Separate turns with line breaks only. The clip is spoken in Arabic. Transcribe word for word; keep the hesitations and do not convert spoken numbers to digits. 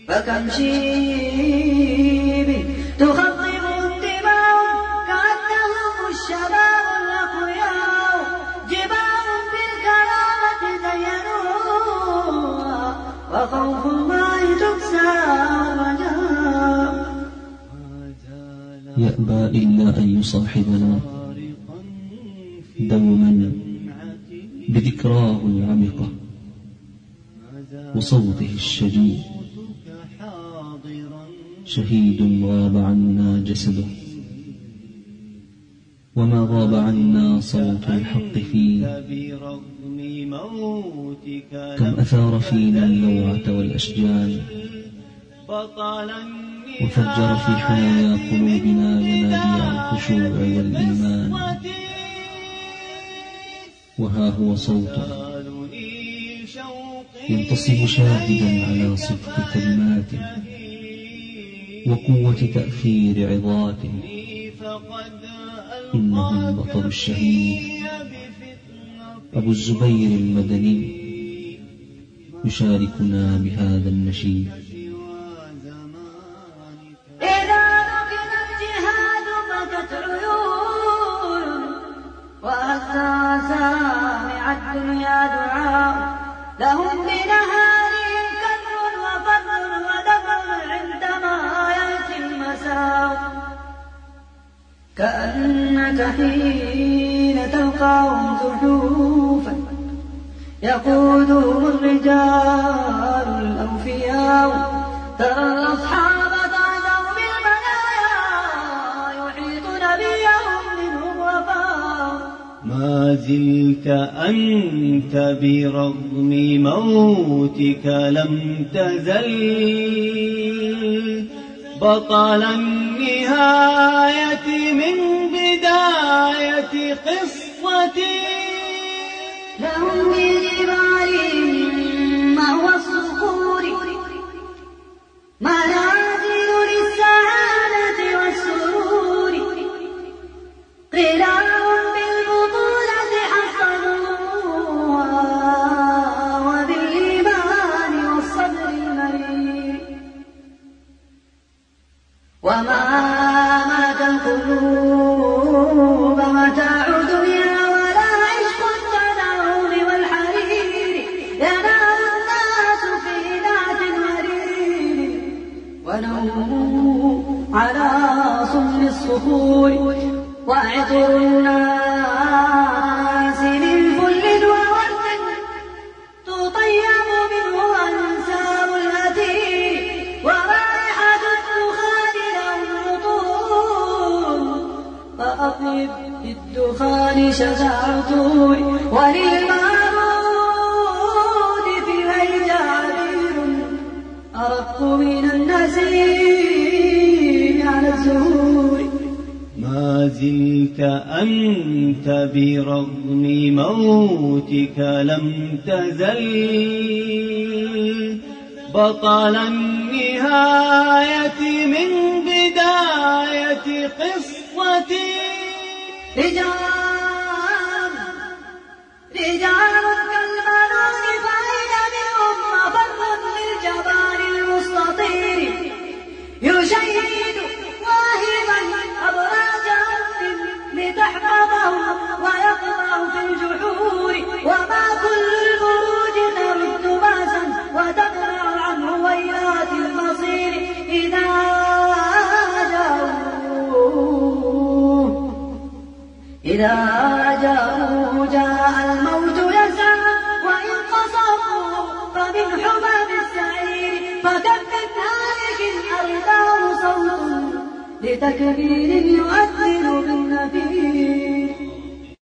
فكم شيب تخضب الدماء كأنهم الشباب الأقوياء جبال بالكرامة زينوها وخوف الله تكسى الرجاء
يأبى إلا أن يصاحبنا دوما بذكراه العمقة وصوته الشجي شهيد غاب عنا جسده وما غاب عنا صوت الحق فيه كم أثار فينا اللوعة والأشجان وفجر في حنايا قلوبنا ينابيع الخشوع والإيمان وها هو صوته ينتصب شاهدا على صدق كلماته وقوة تأثير عظاته إنه البطل الشهيد أبو الزبير المدني يشاركنا بهذا النشيد.
إذا ركب الجهاد بكت عيون وهزا سامع الدنيا دعاء لهم بنهارهم كدر وفضل ودفع عندما يأتي المساء كأنك حين تلقاهم زحوفا يقودهم الرجال الأوفياء ترى الأصحاب تعزوا بالمنايا يحيط نبيهم منهم وفاء
ما زلت أنت برغم موتك لم تزل بطل النهاية من بداية قصتي
لهم بجبالهم مهوى الصخور منازل للسعادة والسرور قلالهم بالبطولة حصلوها وبالإيمان والصبر المرير وما مات القلوب متاع دنيا ولا عشق التنعم والحرير ينام الناس في ذات مرير ونوم على صم الصخور وعطر الناس من فل وورد تطيب منه أنساب الأثير ورائحة الدخان لهم رطول فأطيب بالدخان شجع الطور وللمعبود في الهيجة عبير أرق من النسيم على الزهور
ما زلت أنت برغم موتك لم تزل بطل النهاية من بداية قصتي
رجال رجال كالمنون فإن منهم مفر للجبال المستطير يشيد واهبا أبراج أرض لتحفظه ويقطع في الجحور وما كل البروج ترد باسا وتقرع عنه ويلات المصير إذا جاءوا إذا جاءوا جاء الموت يسعى وإن قصروا فمن حباب السعير فكم من هالك أرداه صوت لتكبير يؤذن بالنفير